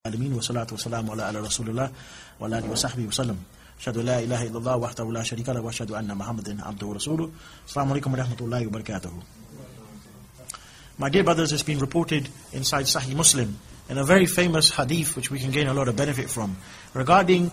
العالمين والصلاة والسلام على رسول الله وعلى آله وصحبه وسلم أشهد لا إله إلا الله وحده لا شريك له وأشهد أن محمدا عبده ورسوله السلام عليكم ورحمة الله وبركاته. My dear brothers, it's been reported inside Sahih Muslim in a very famous hadith which we can gain a lot of benefit from regarding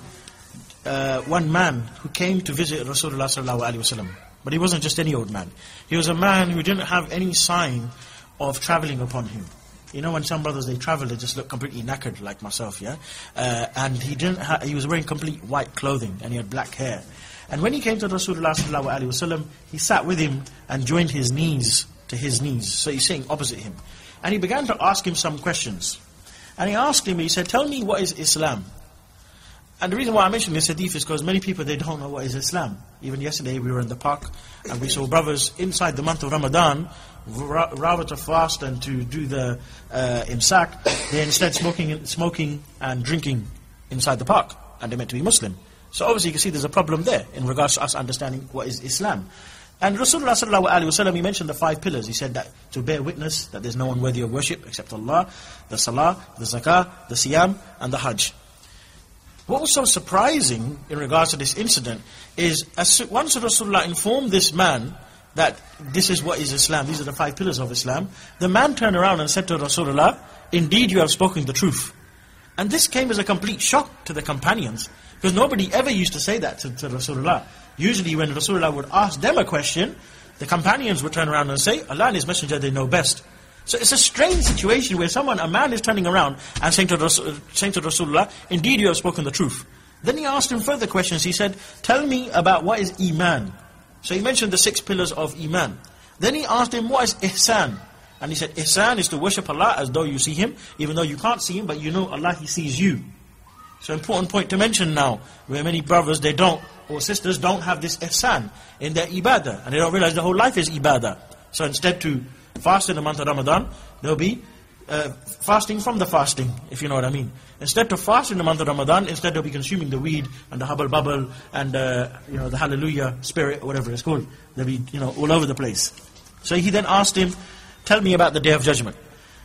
one man who came to visit Rasulullah sallallahu alaihi wasallam. But he wasn't just any old man. He was a man who didn't have any sign of traveling upon him. You know, when some brothers, they travel, they just look completely knackered, like myself, yeah? And he was wearing complete white clothing, and he had black hair. And when he came to Rasulullah sallallahu alaihi wasallam, he sat with him and joined his knees to his knees. So he's sitting opposite him. And he began to ask him some questions. And he asked him, he said, tell me, what is Islam? And the reason why I mention this hadith is because many people, they don't know what is Islam. Even yesterday we were in the park and we saw brothers inside the month of Ramadan, rather to fast and to do the imsak, they're instead smoking and drinking inside the park, and they're meant to be Muslim. So obviously you can see there's a problem there in regards to us understanding what is Islam. And Rasulullah sallallahu alaihi wasallam, he mentioned the 5 pillars. He said that to bear witness that there's no one worthy of worship except Allah, the salah, the zakah, the siyam, and the hajj. What was so surprising in regards to this incident is once Rasulullah informed this man that this is what is Islam, these are the 5 pillars of Islam, the man turned around and said to Rasulullah, indeed you have spoken the truth. And this came as a complete shock to the companions, because nobody ever used to say that to Rasulullah. Usually when Rasulullah would ask them a question, the companions would turn around and say, Allah and His Messenger, they know best. So it's a strange situation where a man is turning around and saying to Rasulullah, indeed you have spoken the truth. Then he asked him further questions. He said, tell me about what is Iman. So he mentioned the 6 pillars of Iman. Then he asked him, what is Ihsan? And he said, Ihsan is to worship Allah as though you see Him, even though you can't see Him, but you know Allah, He sees you. So important point to mention now, where many brothers, they don't, or sisters don't have this Ihsan in their ibadah, and they don't realize the whole life is ibadah. So instead to fast in the month of Ramadan, they'll be fasting from the fasting, if you know what I mean. Instead to fast in the month of Ramadan, instead they'll be consuming the weed and the hubble bubble and the hallelujah spirit, or whatever it's called. They'll be all over the place. So he then asked him, tell me about the Day of Judgment.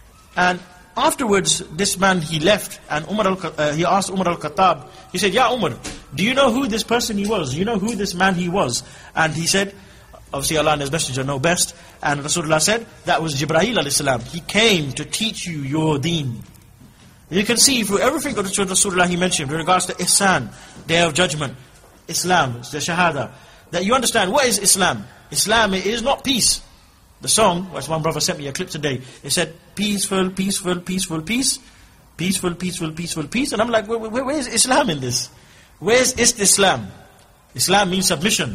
And afterwards, this man, he left, and he asked Umar al-Khattab, he said, Ya Umar, do you know who this person he was? Do you know who this man he was? And he said, obviously Allah and His Messenger know best. And Rasulullah said, that was Jibreel alayhi salam. He came to teach you your deen. You can see through everything that Rasulullah he mentioned, in regards to Ihsan, Day of Judgment, Islam, the Shahada, that you understand, what is Islam? Islam is not peace. The song, which one brother sent me a clip today, it said, peaceful, peaceful, peaceful, peace. Peaceful, peaceful, peaceful, peace. And I'm like, where is Islam in this? Where is Islam? Islam means submission.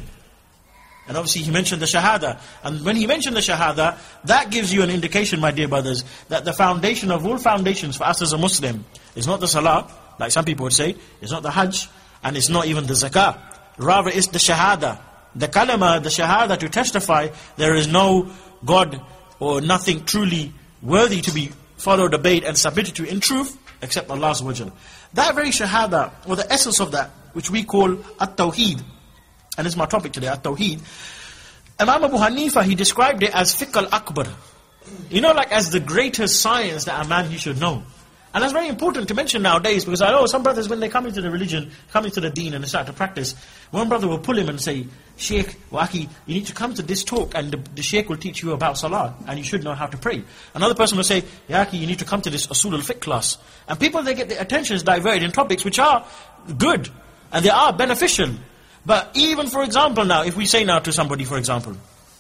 And obviously he mentioned the Shahada. And when he mentioned the Shahada, that gives you an indication, my dear brothers, that the foundation of all foundations for us as a Muslim is not the Salah, like some people would say, it's not the Hajj, and it's not even the Zakah. Rather, it's the Shahada. The Kalama, the Shahada, to testify there is no God or nothing truly worthy to be followed, obeyed, and submitted to in truth, except Allah Azza wa Jalla. That very Shahada, or the essence of that, which we call At-Tawheed, and this is my topic today, At-Tawheed. Imam Abu Hanifa, he described it as Fiqh al-Akbar. Like as the greatest science that a man he should know. And that's very important to mention nowadays, because I know some brothers, when they come into the religion, come into the deen and they start to practice, one brother will pull him and say, Sheikh, Waki, you need to come to this talk and the Sheikh will teach you about Salah and you should know how to pray. Another person will say, Yaki, you need to come to this Usul al-Fiqh class. And people, they get their attentions diverted in topics which are good and they are beneficial. But even, for example, now, if we say now to somebody, for example,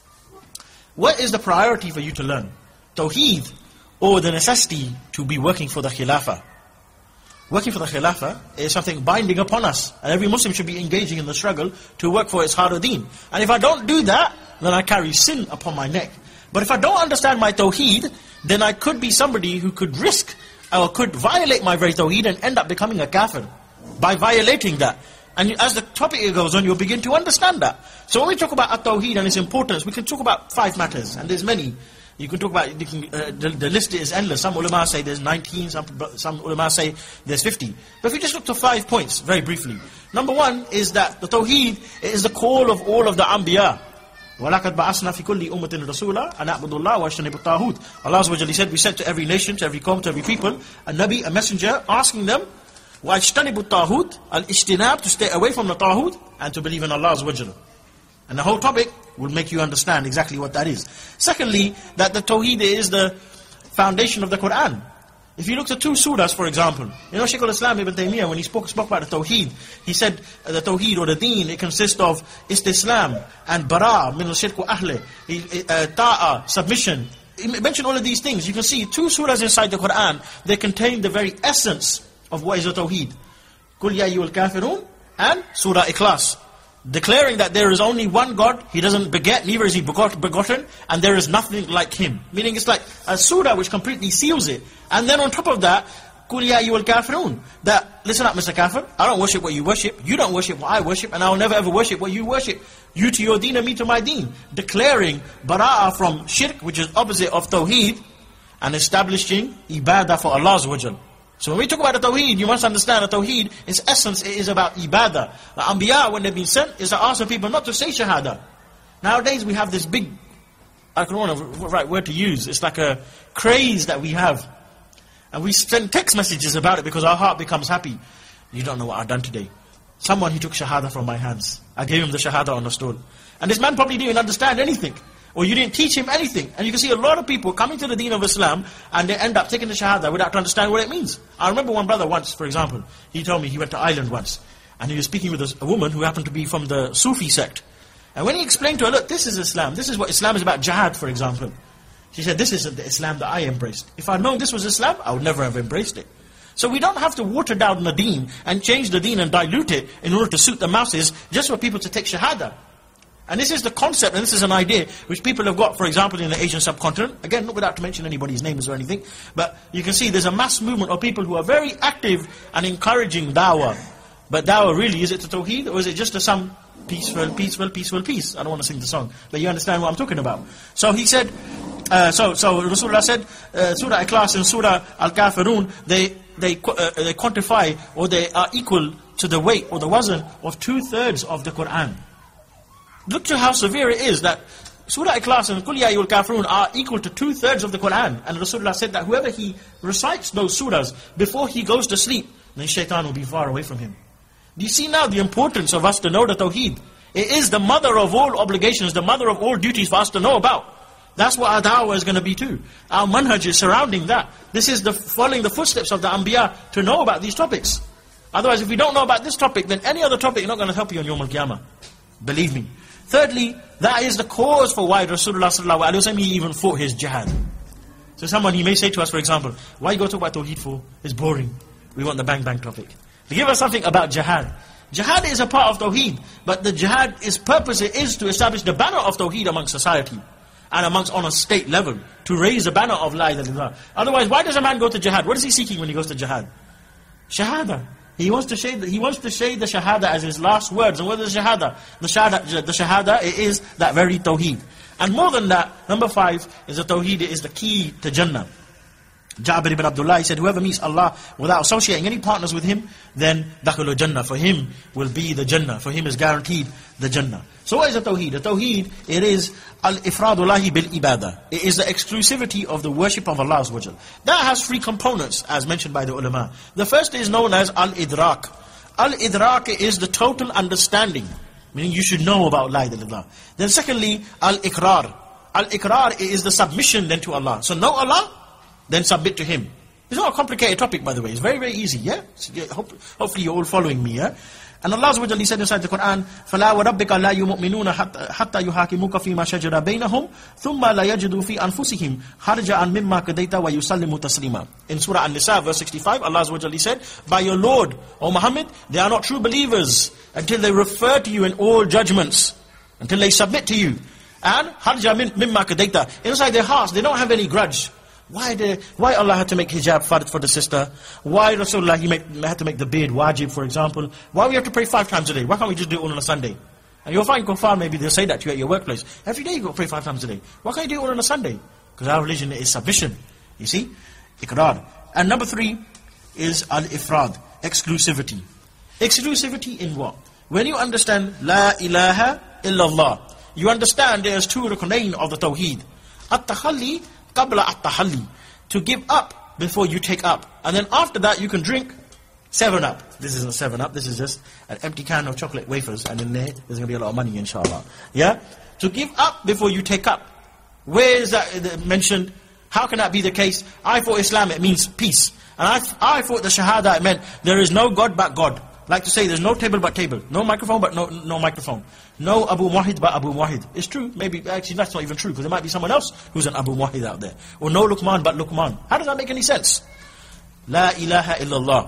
what is the priority for you to learn? Tawheed, or the necessity to be working for the Khilafah? Working for the Khilafah is something binding upon us. And every Muslim should be engaging in the struggle to work for its hard deen. And if I don't do that, then I carry sin upon my neck. But if I don't understand my Tawheed, then I could be somebody who could risk, or could violate my very Tawheed and end up becoming a kafir by violating that. And as the topic goes on, you'll begin to understand that. So when we talk about At-Tawheed and its importance, we can talk about 5 matters, and there's many. You can talk about, the list is endless. Some ulama say there's 19, some ulama say there's 50. But if we just look to 5 points, very briefly. Number 1 is that the Tawheed is the call of all of the Anbiya. وَلَقَدْ بَعَثْنَا فِي كُلِّ أُمَّةٍ رَسُولًا أَنْ اعْبُدُوا اللَّهَ وَاجْتَنِبُوا الطَّاغُوتَ. Allah Azza wa Jalla said, we sent to every nation, to every qawm, to every people, a Nabi, a messenger, asking them, وَاجْتَنِبُوا الطَّاغُوتَ, al-ijtinab, to stay away from the Taghut, and to believe in Allah Azza wa Jalla. And the whole topic will make you understand exactly what that is. Secondly, that the Tawheed is the foundation of the Quran. If you look at 2 surahs, for example, Shaykh al-Islam Ibn Taymiyyah, when he spoke about the Tawheed, he said the Tawheed or the Deen, it consists of Istislam and Bara, min al-shirk wa ahle, Ta'a, submission. He mentioned all of these things. You can see 2 surahs inside the Quran, they contain the very essence of what is the Tawheed. Qul ya ayyuhal kafirun and Surah Ikhlas. Declaring that there is only one God, He doesn't beget, neither is He begotten, and there is nothing like Him. Meaning it's like a surah which completely seals it. And then on top of that, قُلْ يَا أَيُّهَا الْكَافِرُونَ, that, listen up Mr. Kafir, I don't worship what you worship, you don't worship what I worship, and I will never ever worship what you worship. You to your deen and me to my deen. Declaring bara'ah from shirk, which is opposite of tawheed, and establishing ibadah for Allah Azza wa Jal. So when we talk about the Tawheed, you must understand that Tawheed, its essence, it is about ibadah. The Anbiya, when they've been sent, is to ask the people not to say Shahada. Nowadays we have this big, I don't know what right word to use, it's like a craze that we have. And we send text messages about it because our heart becomes happy. You don't know what I've done today. Someone, he took Shahada from my hands. I gave him the Shahada on the stall. And this man probably didn't understand anything. Or you didn't teach him anything. And you can see a lot of people coming to the deen of Islam and they end up taking the Shahada without understanding what it means. I remember one brother once, for example, he told me he went to Ireland once. And he was speaking with a woman who happened to be from the Sufi sect. And when he explained to her, look, this is Islam. This is what Islam is about, jihad, for example. She said, this is the Islam that I embraced. If I'd known this was Islam, I would never have embraced it. So we don't have to water down the deen and change the deen and dilute it in order to suit the masses just for people to take Shahada. And this is the concept, and this is an idea which people have got, for example, in the Asian subcontinent. Again, not without to mention anybody's names or anything, but you can see there's a mass movement of people who are very active and encouraging dawah. But dawah really, is it to Tawheed, or is it just to some peaceful peace? I don't want to sing the song, but you understand what I'm talking about. So he said, so Rasulullah said, Surah Ikhlas and Surah Al-Kafirun, they quantify, or they are equal to the weight or the wazn of 2/3 of the Quran. Look to how severe it is that Surah Ikhlas and Qul Ya Ayyuhal Kafirun are equal to 2/3 of the Quran. And Rasulullah said that whoever he recites those surahs before he goes to sleep, then shaitan will be far away from him. Do you see now the importance of us to know the Tawheed? It is the mother of all obligations, the mother of all duties for us to know about. That's what our da'wah is going to be too. Our manhaj is surrounding that. This is following the footsteps of the Anbiya to know about these topics. Otherwise, if we don't know about this topic, then any other topic is not going to help you on Yawm al-Qiyamah. Believe me. Thirdly, that is the cause for why Rasulullah sallallahu alaihi wasallam, he even fought his jihad. So someone, he may say to us, for example, why you go talk about Tawheed for? It's boring. We want the bang topic. To give us something about jihad. Jihad is a part of Tawheed, but the jihad, its purpose is to establish the banner of Tawheed amongst society and amongst on a state level, to raise the banner of La ilaha illallah. Otherwise, why does a man go to jihad? What is he seeking when he goes to jihad? Shahada. He wants to say the Shahada as his last words. And what is Shahada? The Shahada, it is that very Tawheed. And more than that, number 5 is the Tawheed, it is the key to Jannah. Jabir ibn Abdullah, he said, whoever meets Allah without associating any partners with Him, then dakhulu Jannah. For him will be the Jannah. For him is guaranteed the Jannah. So what is the Tawheed? The Tawheed, it is al-ifradullahi bil-ibadah. It is the exclusivity of the worship of Allah Azza wa Jal. That has 3 components, as mentioned by the ulama. The first is known as al-idrak. Al-idrak is the total understanding, meaning you should know about La ilaha illallah. Then secondly, al-iqrar. Al-iqrar is the submission then to Allah. So know Allah, then submit to Him. It's not a complicated topic, by the way. It's very, very easy, yeah? So, hopefully you're all following me, yeah? And Allah Azza wa Jalla said inside the Quran, فَلَا وَرَبِّكَ لَا يُؤْمِنُونَ حَتَّى يُحَاكِمُوكَ فِي مَا شَجَرَ بَيْنَهُمْ ثُمَّ لَا يَجِدُوا فِي أَنفُسِهِمْ حَرْجًا مِمَّا قَضَيْتَ وَيُسَلِّمُوا تَسْلِيمًا. In Surah An-Nisa, verse 65, Allah Azza wa Jalla said, by your Lord, O Muhammad, they are not true believers until they refer to you in all judgments, until they submit to you. And حَرْجًا مِمَّا قَضَيْتَ. Inside their hearts, they don't have any grudge. Why Allah had to make hijab fard for the sister? Why Rasulullah had to make the beard wajib, for example? Why we have to pray 5 times a day? Why can't we just do it all on a Sunday? And you'll find kuffar, maybe they'll say that to you at your workplace. Every day you got to pray 5 times a day. Why can't you do it all on a Sunday? Because our religion is submission. You see? Iqrar. And number 3 is al-ifrad. Exclusivity. Exclusivity in what? When you understand La ilaha illallah, you understand there's two rukunayn of the tawheed. At-takhalli qabla at-tahalli. To give up before you take up. And then after that you can drink 7-Up. This isn't 7-Up, this is just an empty can of chocolate wafers, and in there's going to be a lot of money, inshallah. Yeah? To give up before you take up. Where is that mentioned? How can that be the case? I thought Islam, it means peace. And I thought the Shahada, it meant there is no God but God. Like to say there's no table but table. No microphone but no microphone. No Abu Muwahhid but Abu Muwahhid. It's true. Maybe, actually that's not even true, because there might be someone else who's an Abu Muwahhid out there. Or no Luqman but Luqman. How does that make any sense? La ilaha illallah.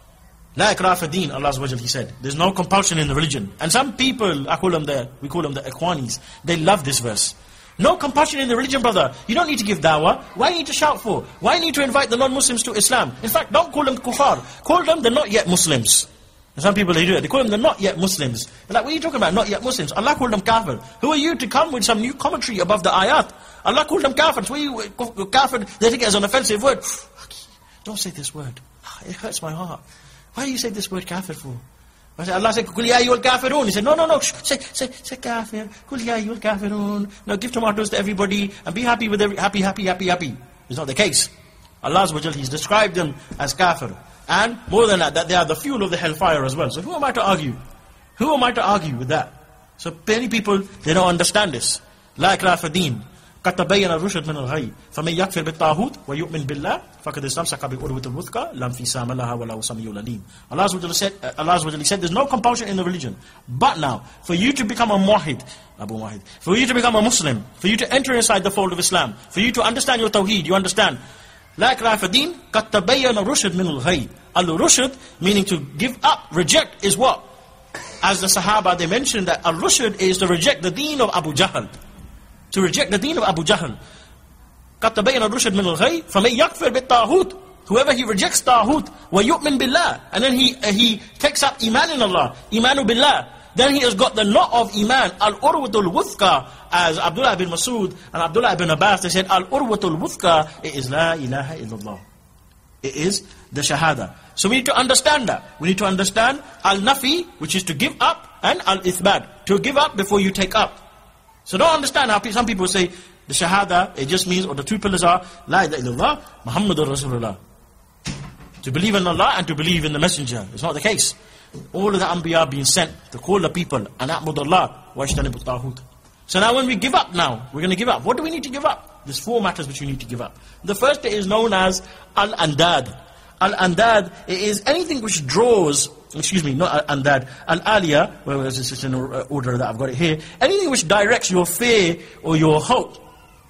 La ikrah fi deen, Allah Azza wa Jalla, He said. There's no compulsion in the religion. And some people, we call them the Ikhwanis, they love this verse. No compulsion in the religion, brother. You don't need to give dawah. Why need to shout for? Why need to invite the non-Muslims to Islam? In fact, don't call them kuffar. Call them the not yet Muslims. And some people, they do it. They call them the not yet Muslims. They're like, what are you talking about, not yet Muslims? Allah called them kafir. Who are you to come with some new commentary above the ayat? Allah called them kafir. So you kafir, they think it as an offensive word. Don't say this word. It hurts my heart. Why do you say this word kafir for? Allah said, Kul ya ayyuhal kafirun. He said, no, say kafir. Kul ya ayyuhal kafirun. No, give tomatoes to everybody and be happy with happy. It's not the case. Allah Azza wa Jalla, He's described them as kafir. And more than that they are the fuel of the hellfire as well. So who am I to argue? Who am I to argue with that? So many people, they don't understand this. La ikrah fi deen. قد تبين الرشد من الغي فمن يكفر بالطاغوت ويؤمن بالله فقد استمسك بالعروة الوثقى لا انفصام لها وله سميع عليم. Allah Azza wa Jalla said, there's no compulsion in the religion. But now, for you to become a muwahhid, for you to become a Muslim, for you to enter inside the fold of Islam, for you to understand your tawheed, you understand. La ikrah fi deen, قد تبين الرشد من الغي. Al-rushd, meaning to give up, reject, is what? As the Sahaba, they mentioned that al-rushd is to reject the deen of Abu Jahl. To reject the deen of Abu Jahl. قَدْ تَبَيَّنَ الرُّشْدُ مِنَ الْغَيِّ فَمَنْ يَكْفِرْ بِالطَّاغُوتِ. Whoever he rejects Taghut, وَيُؤْمِن بِاللَّهِ, and then he takes up Iman in Allah, Imanu Billah, then he has got the knot of Iman, Al-Urwatul Wuthqa, as Abdullah bin Masud and Abdullah bin Abbas, they said, Al-Urwatul Wuthqa, it is La ilaha illallah. It is the Shahada. So we need to understand that. We need to understand Al-Nafi, which is to give up, and Al-Ithbat, to give up before you take up. So don't understand how some people say, the Shahada, it just means, or the two pillars are, La ilaha illallah, Muhammadur Rasulullah. To believe in Allah and to believe in the Messenger. It's not the case. All of the Anbiya being sent to call the people, and A'budullah, wa ijtanibu at-taghut. So now when we give up now, we're going to give up. What do we need to give up? There's 4 matters which we need to give up. The first is known as Al-Andad. Al-Andad is anything which draws, not Al-Andad, Al-Aliyah, well, it's in order that I've got it here. Anything which directs your fear or your hope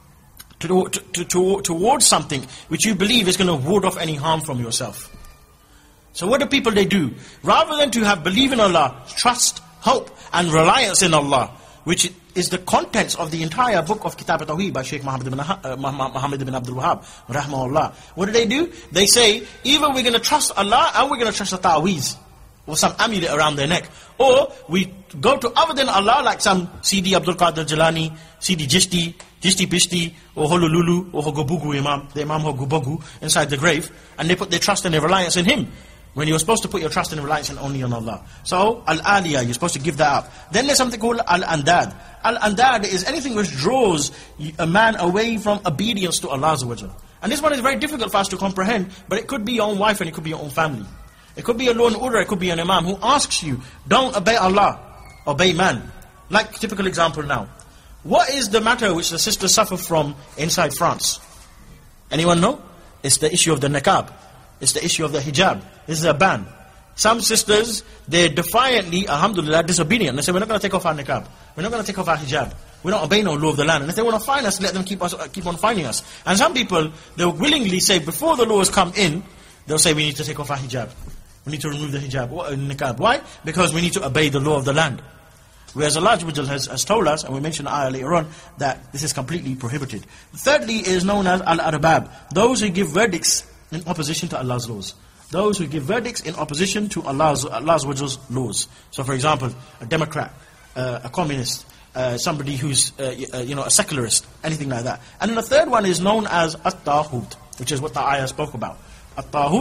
towards something which you believe is going to ward off any harm from yourself. So what do people, they do? Rather than to have belief in Allah, trust, hope and reliance in Allah, which is the contents of the entire book of Kitab al-Tawheed by Shaykh Muhammad ibn Abdul Wahhab, rahmahullah. What do? They say, either we're going to trust Allah and we're going to trust the ta'weez, or some amulet around their neck. Or we go to other than Allah, like some Sidi Abdul Qadir Jalani, Sidi Jishti Bishti, or Hololulu, or Hogobugu Imam, the Imam Hogobugu, inside the grave, and they put their trust and their reliance in him. When you're supposed to put your trust and reliance only on Allah. So, Al-Aliyah, you're supposed to give that up. Then there's something called Al-Andad. Al-Andad is anything which draws a man away from obedience to Allah Azza wa Jalla. And this one is very difficult for us to comprehend, but it could be your own wife and it could be your own family. It could be a law and order, it could be an imam who asks you, don't obey Allah, obey man. Like, typical example now. What is the matter which the sisters suffer from inside France? Anyone know? It's the issue of the niqab. It's the issue of the hijab. This is a ban. Some sisters, they're defiantly, alhamdulillah, disobedient. They say, we're not going to take off our niqab. We're not going to take off our hijab. We don't obey no law of the land. And if they want to fine us, let them keep on fining us. And some people, they'll willingly say, before the laws come in, they'll say, we need to take off our hijab. We need to remove the hijab, niqab. Why? Because we need to obey the law of the land. Whereas Allah has told us, and we mentioned the ayah later on, that this is completely prohibited. Thirdly is known as Al-Arbab. Those who give verdicts in opposition to Allah's laws. Those who give verdicts in opposition to Allah's laws. So for example, a Democrat, a communist, somebody who's a secularist, anything like that. And then the third one is known as At-Taghut, which is what the ayah spoke about. At-Taghut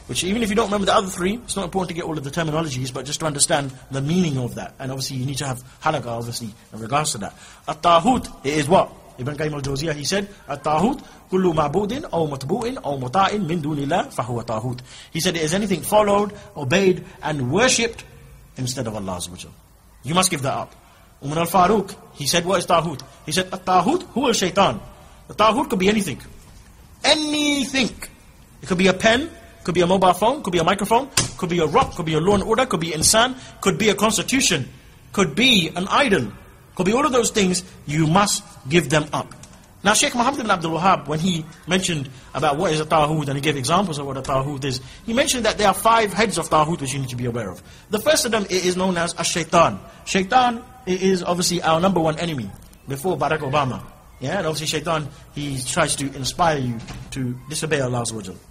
which even if you don't remember the other three, it's not important to get all of the terminologies, but just to understand the meaning of that. And obviously you need to have halaqah, obviously, in regards to that. At-Taghut, it is what? Ibn Qayyim al-Jawziyah, he said, At-Taghut, kullu ma'budin, aw matbu'in, aw muta'in, min dunillah, fahuwa taghut. He said, it is anything followed, obeyed, and worshipped instead of Allah Azza wa Jal. You must give that up. Umar al-Faruq, he said, what is Taghut? He said, At-Taghut, huwa al-shaytan. The Taghut could be anything. Anything. It could be a pen, could be a mobile phone, could be a microphone, could be a rock, could be a law and order, could be insan, could be a constitution, could be an idol, could be all of those things. You must give them up. Now Shaykh Muhammad ibn Abdul Wahhab, when he mentioned about what is a Taghut, and he gave examples of what a Taghut is, he mentioned that there are 5 heads of Taghut which you need to be aware of. The first of them is known as a shaitan. Shaitan is obviously our number one enemy before Barack Obama. Yeah, and obviously shaitan, he tries to inspire you to disobey Allah Azza wa Jal.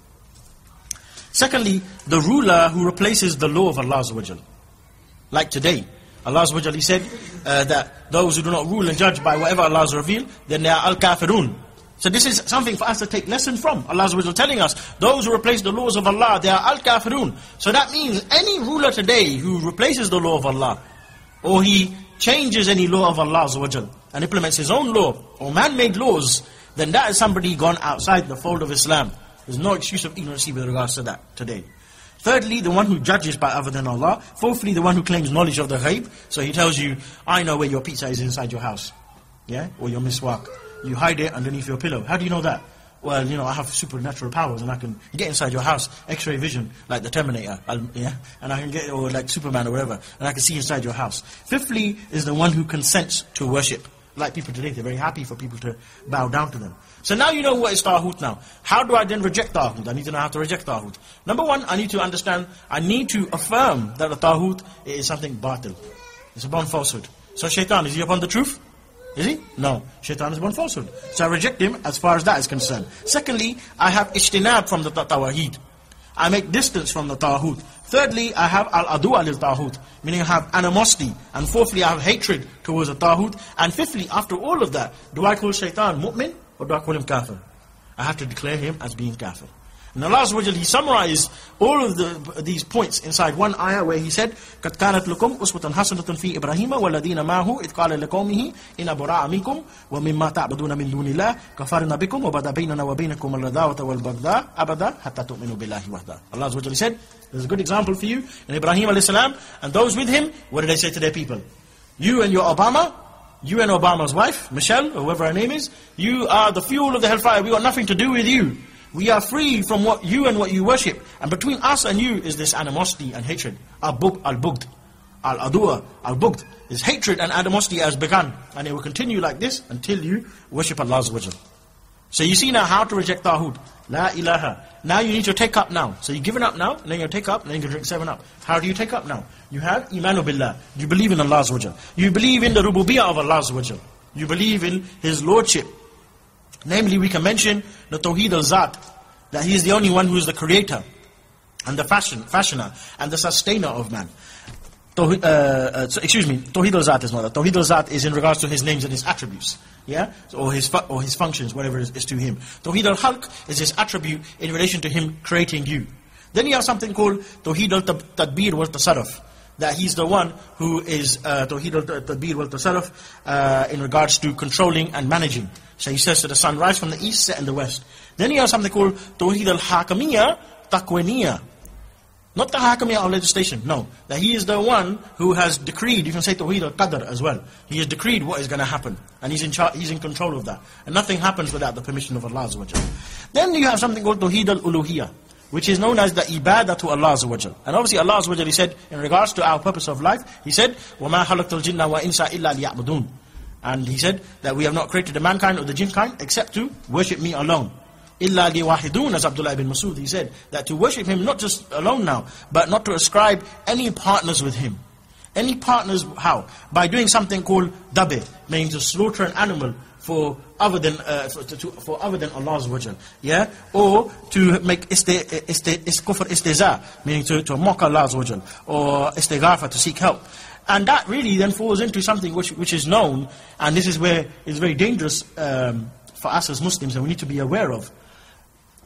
Secondly, the ruler who replaces the law of Allah Azza wa Jal. Like today, Allah Azza wa Jal, he said that those who do not rule and judge by whatever Allah has revealed, then they are al-kafirun. So this is something for us to take lesson from. Allah Azza wa Jal telling us, those who replace the laws of Allah, they are al-kafirun. So that means any ruler today who replaces the law of Allah, or he changes any law of Allah Azza wa Jal, and implements his own law, or man-made laws, then that is somebody gone outside the fold of Islam. There's no excuse of ignorancy with regards to that today. Thirdly, the one who judges by other than Allah. Fourthly, the one who claims knowledge of the ghaib. So he tells you, I know where your pizza is inside your house. Yeah? Or your miswak. You hide it underneath your pillow. How do you know that? Well, you know, I have supernatural powers and I can get inside your house, X-ray vision, like the Terminator, yeah? And I can get, or like Superman or whatever, and I can see inside your house. Fifthly is the one who consents to worship. Like people today, they're very happy for people to bow down to them. So now you know what is Taghut now. How do I then reject Taghut? I need to know how to reject Taghut. Number one, I need to understand, I need to affirm that a Taghut is something batil. It's upon falsehood. So shaitan, is he upon the truth? Is he? No. Shaitan is upon falsehood. So I reject him as far as that is concerned. Secondly, I have ijtinab from the Tawheed. I make distance from the Taghut. Thirdly, I have al-adu'a lil-Taghut, meaning I have animosity. And fourthly, I have hatred towards the Taghut. And fifthly, after all of that, do I call shaitan mu'min or do I call him kafir? I have to declare him as being kafir. And Allah Azza wa Jal, he summarized all of these points inside one ayah where he said, قَدْ كَانَتْ لَكُمْ أُسْوَةٌ حَسَنَةٌ فِي إِبْرَاهِيمَ وَالَّذِينَ مَعَهُ إِذْ قَالَ لِقَوْمِهِ إِنَّ بُرَاءَ مِنكُمْ وَمِمَّا تَعْبُدُونَ مِن دُونِ اللَّهِ كَفَرْنَا بِكُمْ وَبَدَا بَيْنَنَا وَبَيْنَكُمُ الْعَدَاوَةُ وَالْبَغْضَاءُ أَبَدًا حَتَّى تُؤْمِنُوا بِاللَّهِ وَحْدَهُ. Allah Azza wa Jal said, there's a good example for you. And Ibrahim alayhi salam and those with him, what did they say to their people? You and your Obama, you and Obama's wife, Michelle, or whoever her name is, you are the fuel of the hellfire. We got nothing to do with you. We are free from what you and what you worship. And between us and you is this animosity and hatred. Al-Bughd, Al-Adu'a, Al-Bughd. This hatred and animosity has begun. And it will continue like this until you worship Allah Azza wa Jal. So you see now how to reject Taghut. La ilaha. Now you need to take up now. So you're giving up now, and then you take up, and then you can drink 7-Up. How do you take up now? You have Imanu Billah. You believe in Allah Azza wa Jal. You believe in the Rububiyyah of Allah Azza wa Jal. You believe in His Lordship. Namely, we can mention the Tawheed al-Zat, that He is the only one who is the creator, and the fashioner, and the sustainer of man. Tawheed al-Zat is not that. Tawheed al-Zat is in regards to His names and His attributes. Yeah? Or His functions, whatever is to Him. Tawheed al-Khalq is His attribute in relation to Him creating you. Then you have something called Tawheed al-Tadbir wal-Tasarruf. That He's the one who is Tawheed al-Tadbir wal-Tasarruf in regards to controlling and managing. So He says to the sun, rise from the east, set in the west. Then you have something called Tawheed al-Hakamiyya Taqwaniyya. Not the Hakamiyya of legislation, no. That He is the one who has decreed, you can say Tawheed al-Qadr as well. He has decreed what is going to happen. And He's in charge, He's in control of that. And nothing happens without the permission of Allah Azza wa Jal. Then you have something called Tawheed al-Uluhiyya, which is known as the ibadah to Allah Azza wa Jal. And obviously Allah Azza wa Jal, He said, in regards to our purpose of life, He said, وَمَا خَلَقْتُ الْجِنَّ وَإِنسَ إِلَّا لِيَعْبُدُونَ. And He said that we have not created the mankind or the jinn kind except to worship Me alone. إِلَّا لِوَاحِدُونَ, as Abdullah ibn Masud, he said, that to worship Him not just alone now, but not to ascribe any partners with Him. Any partners, how? By doing something called dabe, meaning to slaughter an animal for other than Allah Azza wa Jal, yeah, or to make kufr istiza, meaning to mock Allah Azza wa Jal, or istighatha, to seek help. And that really then falls into something which is known, and this is where it's very dangerous for us as Muslims, and we need to be aware of.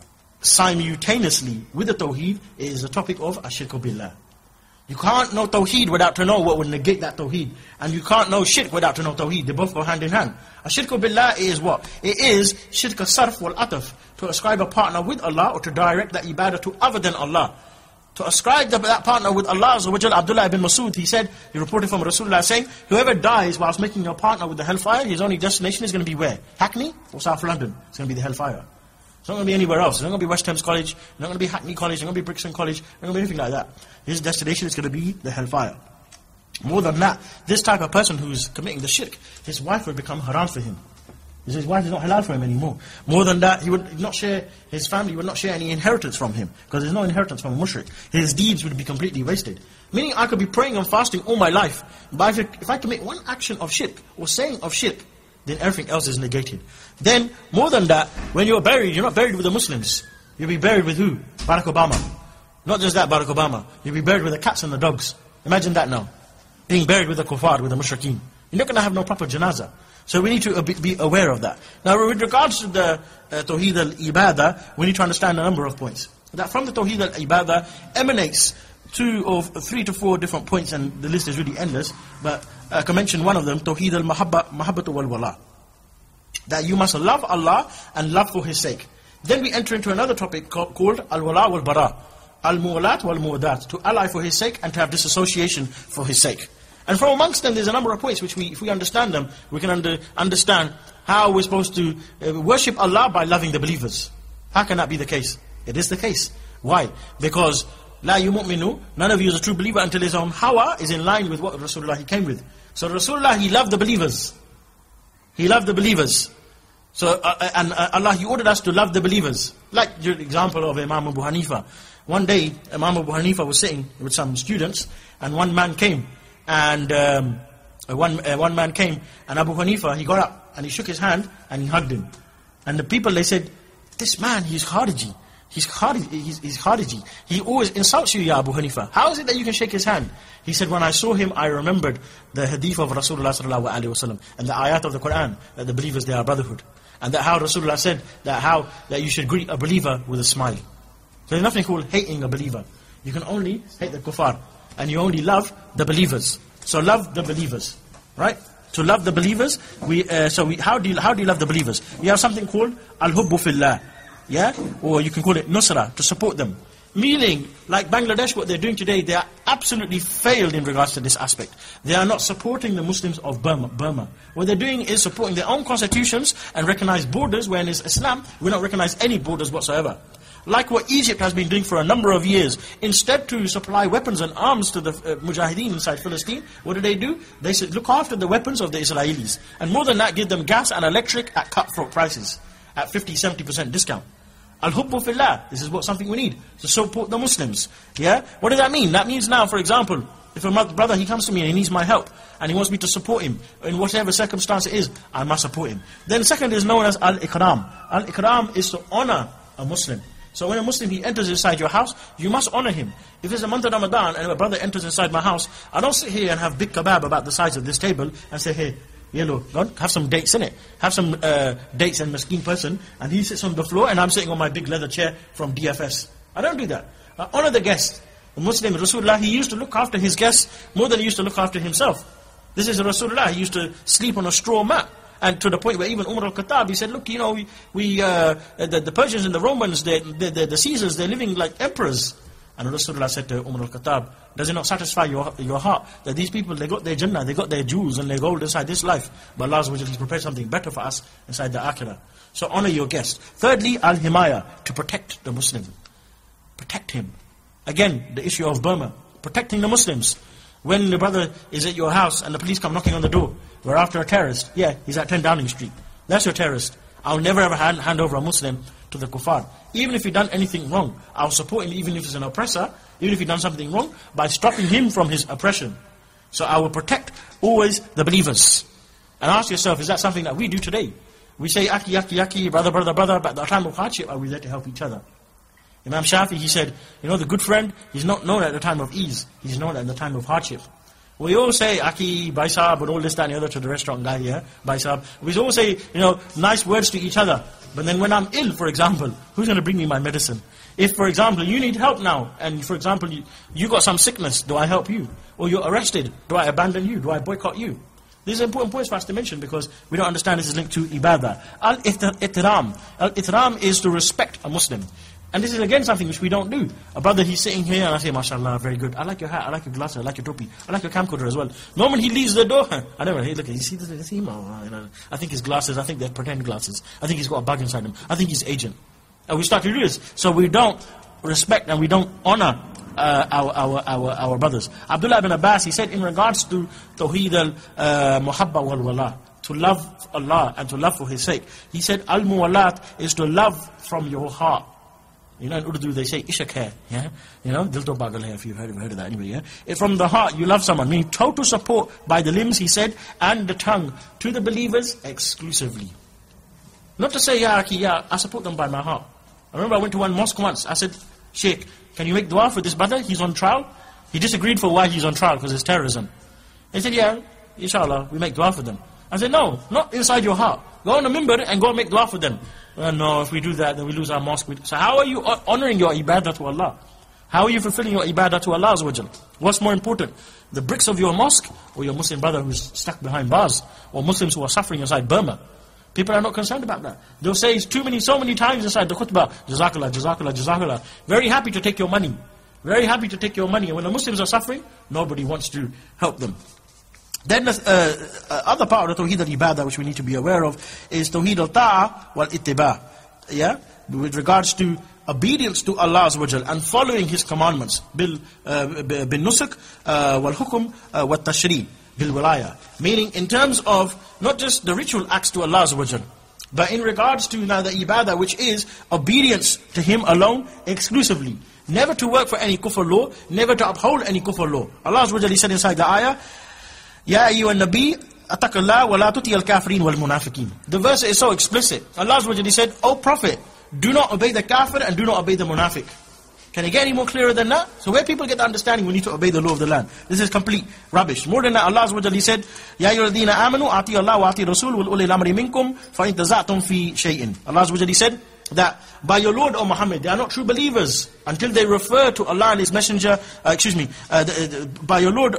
simultaneously with the Tawheed is the topic of Ashirku Billah. You can't know Tawheed without to know what would negate that Tawheed. And you can't know Shirk without to know Tawheed. They both go hand in hand. Ashirku Billah is what? It is Shirk al-Sarf wal-Ataf. To ascribe a partner with Allah or to direct that ibadah to other than Allah. To ascribe that partner with Allah, Abdullah ibn Masud, he said, he reported from Rasulullah saying, whoever dies whilst making a partner with the hellfire, his only destination is going to be where? Hackney or South London? It's going to be the hellfire. It's not going to be anywhere else. It's not going to be West Thames College, it's not going to be Hackney College, it's not going to be Brixton College, it's not going to be anything like that. His destination is going to be the hellfire. More than that, this type of person who's committing the shirk, his wife would become haram for him. His wife is not halal for him anymore. More than that, he would not share, his family would not share any inheritance from him, because there's no inheritance from a mushrik. His deeds would be completely wasted. Meaning I could be praying and fasting all my life, but if I commit one action of shirk, or saying of shirk, then everything else is negated. Then, more than that, when you're buried, you're not buried with the Muslims. You'll be buried with who? Barack Obama. Not just that, Barack Obama. You'll be buried with the cats and the dogs. Imagine that now. Being buried with the kuffar, with the mushrikeen. You're not going to have no proper janazah. So we need to be aware of that. Now, with regards to the Tawheed al-Ibadah, we need to understand a number of points. That from the Tawheed al-Ibadah emanates 2 or 3 to 4 different points, and the list is really endless, but I can mention one of them, Tawheed al-Mahabbatu wal-Wala. That you must love Allah and love for His sake. Then we enter into another topic called al-Wala wal-Bara. Al-Mu'alat wal-Mu'adat. To ally for His sake and to have disassociation for His sake. And from amongst them, there's a number of points which if we understand them, we can understand how we're supposed to worship Allah by loving the believers. How can that be the case? It is the case. Why? Because La yu'minu, none of you is a true believer until his own hawa is in line with what Rasulullah he came with. So Rasulullah, he loved the believers. He loved the believers. So and Allah, he ordered us to love the believers. Like the example of Imam Abu Hanifa. One day, Imam Abu Hanifa was sitting with some students, and one man came. And one man came, and Abu Hanifa, he got up and he shook his hand and he hugged him. And the people, they said, this man, he's Khariji. He's Khariji. He always insults you, Ya Abu Hanifa. How is it that you can shake his hand? He said, when I saw him, I remembered the hadith of Rasulullah sallallahu alaihi wasallam and the ayat of the Quran, that the believers, they are brotherhood. And that how Rasulullah said that you should greet a believer with a smile. So there's nothing called hating a believer. You can only hate the kuffar. And you only love the believers. So love the believers, right? To love the believers, how do you love the believers? You have something called al-hubbu fillah, yeah, or you can call it nusra, to support them. Meaning, like Bangladesh, what they're doing today, they are absolutely failed in regards to this aspect. They are not supporting the Muslims of Burma. What they're doing is supporting their own constitutions and recognize borders, where in Islam we don't recognize any borders whatsoever. Like what Egypt has been doing for a number of years. Instead to supply weapons and arms to the Mujahideen inside Palestine, what do? They look after the weapons of the Israelis. And more than that, give them gas and electric at cutthroat prices. At 50-70% discount. Al-Hubbu Fillah. This is something we need. To support the Muslims. Yeah? What does that mean? That means now, for example, if a brother, he comes to me and he needs my help, and he wants me to support him, in whatever circumstance it is, I must support him. Then second is known as Al-Ikram. Al-Ikram is to honor a Muslim. So when a Muslim, he enters inside your house, you must honor him. If it's a month of Ramadan and a brother enters inside my house, I don't sit here and have big kebab about the size of this table and say, hey, yellow, God, have some dates in it. Have some dates and Maskeen person, and he sits on the floor and I'm sitting on my big leather chair from DFS. I don't do that. I honor the guest. The Muslim, Rasulullah, he used to look after his guests more than he used to look after himself. This is Rasulullah. He used to sleep on a straw mat. And to the point where even Umar al-Khattab, he said, look, you know, the Persians and the Romans, the Caesars, they're living like emperors. And Rasulullah said to Umar al-Khattab, does it not satisfy your heart that these people, they got their Jannah, they got their jewels and their gold inside this life, but Allah has prepared something better for us inside the Akhirah. So honor your guest. Thirdly, al-Himaya, to protect the Muslim. Protect him. Again, the issue of Burma. Protecting the Muslims. When the brother is at your house and the police come knocking on the door, we're after a terrorist. Yeah, he's at 10 Downing Street. That's your terrorist. I'll never ever hand over a Muslim to the kuffar. Even if he's done anything wrong, I'll support him even if he's an oppressor, even if he's done something wrong, by stopping him from his oppression. So I will protect always the believers. And ask yourself, is that something that we do today? We say, yaki, brother, but at the time of hardship, are we there to help each other? Imam Shafi, he said, you know, the good friend, he's not known at the time of ease. He's known at the time of hardship. We all say, Aki, Bhai Sahab, and all this, that, and the other to the restaurant guy, yeah, Bhai Sahab. We all say, nice words to each other. But then when I'm ill, for example, who's going to bring me my medicine? If, for example, you need help now, and for example, you got some sickness, do I help you? Or you're arrested, do I abandon you? Do I boycott you? These are important points for us to mention because we don't understand this is linked to ibadah. Al-Ihtiram. Al-Ihtiram is to respect a Muslim. And this is again something which we don't do. A brother, he's sitting here and I say, MashaAllah, very good. I like your hat, I like your glasses, I like your topi, I like your camcorder as well. The moment he leaves the door, I never, hey, look, you see this him? I think his glasses, I think they're pretend glasses. I think he's got a bug inside him. I think he's agent. And we start to do this. So we don't respect and we don't honor our brothers. Abdullah ibn Abbas, he said in regards to Tawheed al-Muhabba wal-Wala, to love Allah and to love for His sake. He said, al-Muwalat is to love from your heart. In Urdu they say, ishak hai, yeah? Dil to pagal hai, if you've heard of that anyway, yeah? If from the heart you love someone, meaning total support by the limbs, he said, and the tongue, to the believers exclusively. Not to say, I support them by my heart. I remember I went to one mosque once, I said, Sheikh, can you make dua for this brother? He's on trial. He disagreed for why he's on trial, because it's terrorism. He said, yeah, inshallah, we make dua for them. I said, no, not inside your heart. Go on the minbar and go and make dua for them. No, if we do that, then we lose our mosque. So how are you honoring your ibadah to Allah? How are you fulfilling your ibadah to Allah Azza wa Jal? What's more important? The bricks of your mosque, or your Muslim brother who's stuck behind bars, or Muslims who are suffering inside Burma? People are not concerned about that. They'll say so many times inside the khutbah, Jazakallah, Jazakallah, Jazakallah. Very happy to take your money. Very happy to take your money. And when the Muslims are suffering, nobody wants to help them. Then the other part of the Tawheed al-Ibadah which we need to be aware of is Tawheed al-Ta'a wal-Ittiba'. Yeah? With regards to obedience to Allah Azza wa Jal and following His commandments. Bil-Nusuk wal-Hukum wal-Tashri' bil-Wilaya. Meaning in terms of not just the ritual acts to Allah Azza wa Jal, but in regards to now the Ibadah which is obedience to Him alone exclusively. Never to work for any kufr law, never to uphold any kufr law. Allah Azza wa Jal, He said inside the ayah, Ya ayyuhan nabi, attaqillah wa la tuti al-kafirin wal-munafiqin. The verse is so explicit. Allah Azza wa Jalla said, O Prophet, do not obey the kafir and do not obey the munafiq. Can it get any more clearer than that? So where people get the understanding, we need to obey the law of the land. This is complete rubbish. More than that, Allah Azza wa Jalla said, Ya ayyuhalladhina amanu, ati Allah wa ati Rasul wal ulil amri minkum, fa in taza'tum fi shay'in. Allah Azza wa Jalla said that by your Lord, O Muhammad, they are not true believers until they refer to Allah and His Messenger, by your Lord,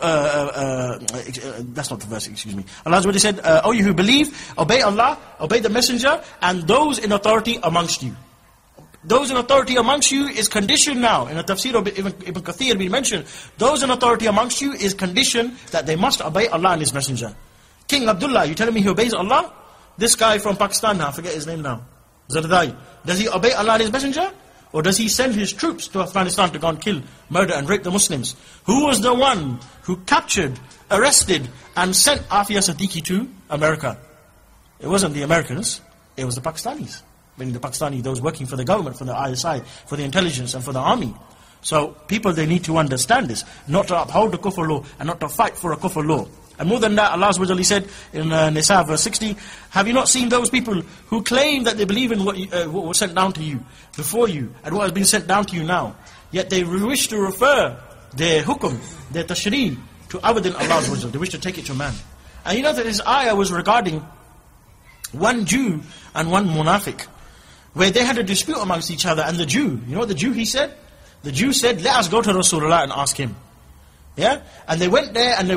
that's not the verse, excuse me. Allah Azza wa Jalla said, O you who believe, obey Allah, obey the Messenger, and those in authority amongst you. Those in authority amongst you is conditioned now. In the tafsir of Ibn Kathir being mentioned, those in authority amongst you is conditioned that they must obey Allah and His Messenger. King Abdullah, you telling me he obeys Allah? This guy from Pakistan now, I forget his name now, Zardai. Does he obey Allah and His Messenger? Or does he send his troops to Afghanistan to go and kill, murder and rape the Muslims? Who was the one who captured, arrested and sent Afia Siddiqui to America? It wasn't the Americans, it was the Pakistanis. Meaning the Pakistani, those working for the government, for the ISI, for the intelligence and for the army. So people, they need to understand this. Not to uphold the kufr law and not to fight for a kufr law. And more than that, Allah said in Nisa verse 60, have you not seen those people who claim that they believe in what was sent down to you, before you, and what has been sent down to you now? Yet they wish to refer their hukum, their tashri' to other than Allah. They wish to take it to man. And you know that this ayah was regarding one Jew and one munafiq, where they had a dispute amongst each other. And the Jew, you know what the Jew he said? The Jew said, let us go to Rasulullah and ask him. Yeah? And they went there and they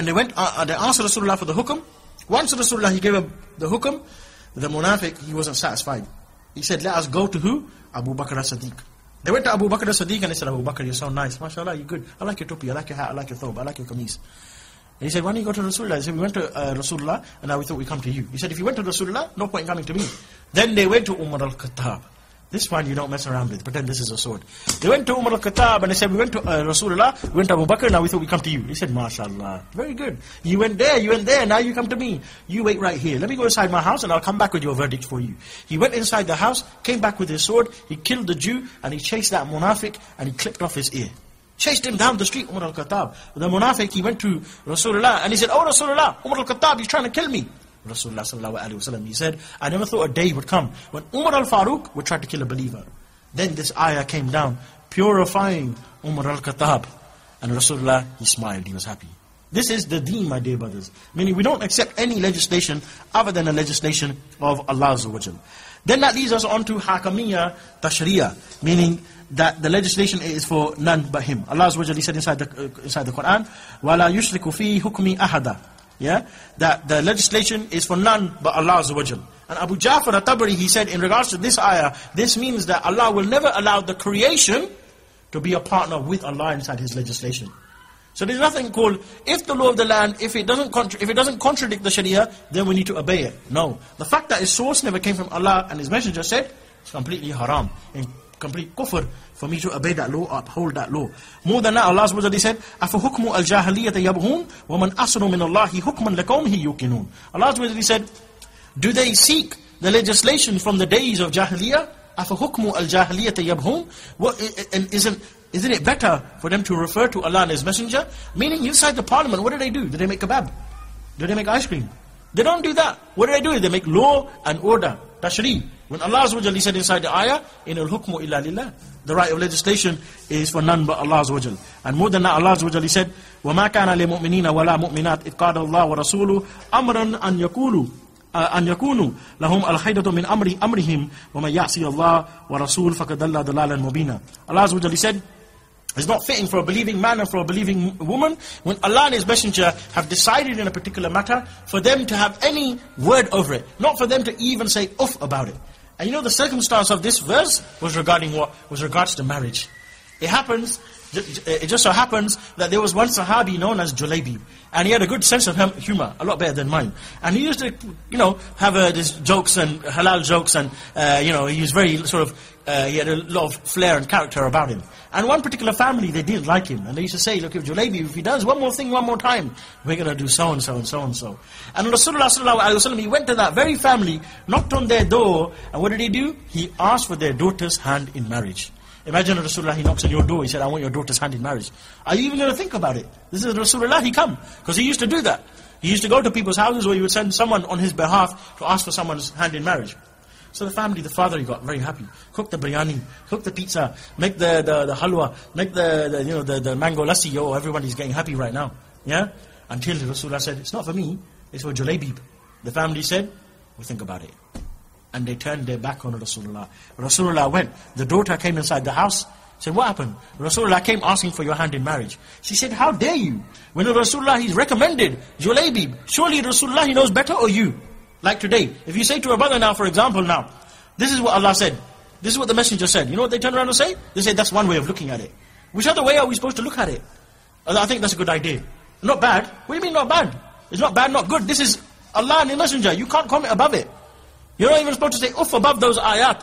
asked Rasulullah for the hukum. Once Rasulullah, he gave him the hukum, the munafiq, he wasn't satisfied. He said, let us go to who? Abu Bakr as-Siddiq. They went to Abu Bakr as-Siddiq and they said, Abu Bakr, you're so nice. MashaAllah, you're good. I like your topi, I like your hat, I like your thobe, I like your kameez. And he said, why don't you go to Rasulullah? He said, we went to Rasulullah and now we thought we'd come to you. He said, if you went to Rasulullah, no point in coming to me. Then they went to Umar al-Khattab. This one you don't mess around with. Pretend this is a sword. They went to Umar al-Khattab and they said, we went to Rasulullah, we went to Abu Bakr, now we thought we'd come to you. He said, MashaAllah, very good. You went there, now you come to me. You wait right here. Let me go inside my house and I'll come back with your verdict for you. He went inside the house, came back with his sword, he killed the Jew and he chased that munafiq and he clipped off his ear. Chased him down the street, Umar al-Khattab. The munafiq, he went to Rasulullah and he said, oh Rasulullah, Umar al-Khattab, he's trying to kill me. Rasulullah sallallahu alaihi wasallam, he said, I never thought a day would come when Umar al-Faruq would try to kill a believer. Then this ayah came down, purifying Umar al-Khattab. And Rasulullah, he smiled, he was happy. This is the deen, my dear brothers. Meaning we don't accept any legislation other than the legislation of Allah Azza wa Jal. Then that leads us on to Hakamiyya Tashriya, meaning that the legislation is for none but Him. Allah Azza wa Jal, He said inside the Quran, وَلَا يُشْرِكُ فِي حُكْمِ أَحَدًا. Yeah, that the legislation is for none but Allah Azza wa Jal. And Abu Ja'far al-Tabari, he said in regards to this ayah, this means that Allah will never allow the creation to be a partner with Allah inside His legislation. So there's nothing called, if the law of the land, if it doesn't contradict the Sharia, then we need to obey it. No. The fact that its source never came from Allah and His Messenger said, it's completely haram, and complete kufr for me to obey that law, uphold that law. More than that, Allah subhanahu wa ta'ala said, أَفَحُكْمُ الْجَاهِلِيَّةَ يَبْغُونَ وَمَنْ أَحْسَنُ مِنَ اللَّهِ حُكْمًا لَقَوْمِهِ يُوقِنُونَ. Allah subhanahu wa ta'ala said, do they seek the legislation from the days of Jahiliyyah? أَفَحُكْمُ الْجَاهِلِيَّةَ يَبْغُونَ. And isn't it better for them to refer to Allah and His Messenger? Meaning inside the parliament, what do? Do they make kebab? Do they make ice cream? They don't do that. What do? They make law and order, tashri'. When Allah Azza wa Jal, He said inside the ayah, إِنَ الْحُكْمُ إِلَّا لِلَّهِ. The right of legislation is for none but Allah Azza wa Jal. And more than that, Allah Azza wa Jal, He said, وَمَا كَانَ لِمُؤْمِنِينَ وَلَا مُؤْمِنَاتٍ إِذْ قَالَ اللَّهُ وَرَسُولُهُ أَمْرًا أَنْ يَكُونُوا لَهُمْ الْخَيْرَةُ مِنْ أَمْرِهِمْ وَمَنْ يَعْصِ اللَّهَ وَرَسُولُهُ فَقَدْ ضَلَّ ضَلَالًا مُبِينًا. Allah Azza wa Jal, He said, it's not fitting for a believing man and for a believing woman, when Allah and His Messenger have decided in a particular matter, for them to have any word over it. Not for them to even say uff about it. And you know the circumstance of this verse was regarding what? Was regards to marriage. It just so happens that there was one Sahabi known as Julaybib, and he had a good sense of humor, a lot better than mine. And he used to, have these jokes and halal jokes, and he was very he had a lot of flair and character about him. And one particular family, they didn't like him, and they used to say, look, if Julaybib, if he does one more thing one more time, we're going to do so and so and so and so. And Rasulullah sallallahu alaihi wasallam, he went to that very family, knocked on their door, and what did he do? He asked for their daughter's hand in marriage. Imagine Rasulullah, he knocks on your door, he said, I want your daughter's hand in marriage. Are you even going to think about it? This is Rasulullah, he come. Because he used to do that. He used to go to people's houses where he would send someone on his behalf to ask for someone's hand in marriage. So the family, the father, he got very happy. Cook the biryani, cook the pizza, make the halwa, make the mango lassi. Yo, everybody's getting happy right now. Yeah? Until Rasulullah said, it's not for me, it's for Julaybib. The family said, we'll think about it. And they turned their back on Rasulullah. Rasulullah went. The daughter came inside the house. Said, what happened? Rasulullah came asking for your hand in marriage. She said, how dare you? When Rasulullah, he's recommended Julaybib. Surely Rasulullah, he knows better, or you? Like today. If you say to a brother now, for example now, this is what Allah said. This is what the Messenger said. You know what they turn around and say? They say, that's one way of looking at it. Which other way are we supposed to look at it? I think that's a good idea. Not bad. What do you mean not bad? It's not bad, not good. This is Allah and His Messenger. You can't comment above it. You're not even supposed to say uff above those ayat.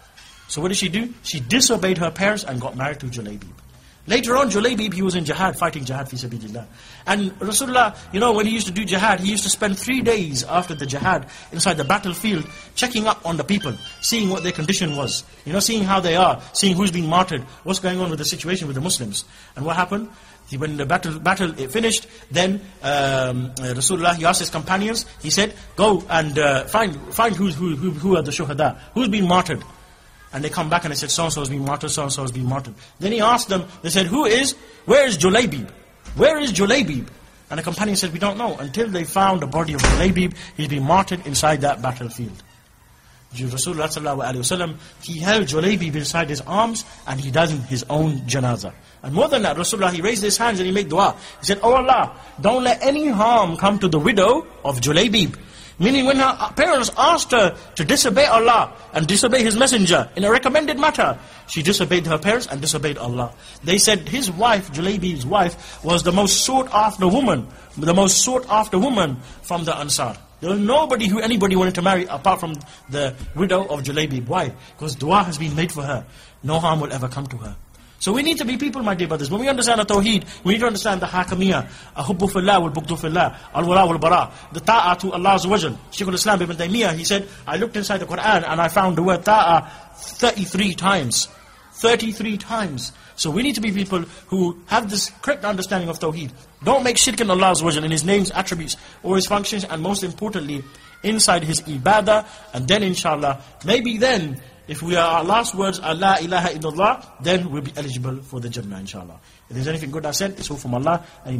So what did she do? She disobeyed her parents and got married to Julaybib. Later on, Julaybib, he was in jihad, fighting jihad fi sabilillah. And Rasulullah, when he used to do jihad, he used to spend 3 days after the jihad inside the battlefield, checking up on the people, seeing what their condition was, seeing how they are, seeing who's being martyred, what's going on with the situation with the Muslims. And what happened? When the battle finished, then Rasulullah, he asked his companions, he said, go and find who are the shuhada, who's been martyred. And they come back and they said, so-and-so has been martyred, so-and-so has been martyred. Then he asked them, they said, where is Julaybib? Where is Julaybib? And the companion said, we don't know. Until they found the body of Julaybib, he's been martyred inside that battlefield. Rasulullah sallallahu alaihi wasallam, he held Julaybib inside his arms, and he died in his own janazah. And more than that, Rasulullah, he raised his hands and he made dua. He said, oh Allah, don't let any harm come to the widow of Julaybib. Meaning when her parents asked her to disobey Allah and disobey His Messenger in a recommended matter, she disobeyed her parents and disobeyed Allah. They said his wife, Julaybib's wife, was the most sought after woman, from the Ansar. There was nobody who anybody wanted to marry apart from the widow of Julaybib. Why? Because dua has been made for her. No harm will ever come to her. So we need to be people, my dear brothers. When we understand the Tawheed, we need to understand the Hakamiyya, Ahubbu fillah wal Bughdu fillah, Al-Wala wal Bara, the Ta'ah to Allah Azza wa Jal. Shaykh al-Islam Ibn Taymiyyah, he said, I looked inside the Quran and I found the word Ta'ah 33 times. 33 times. So we need to be people who have this correct understanding of Tawheed. Don't make shirk in Allah Azza wa Jal, in His names, attributes, or His functions, and most importantly, inside His ibadah. And then inshallah, maybe then, if our last words are La ilaha illallah, then we'll be eligible for the Jannah, inshallah. If there's anything good I said, it's all from Allah.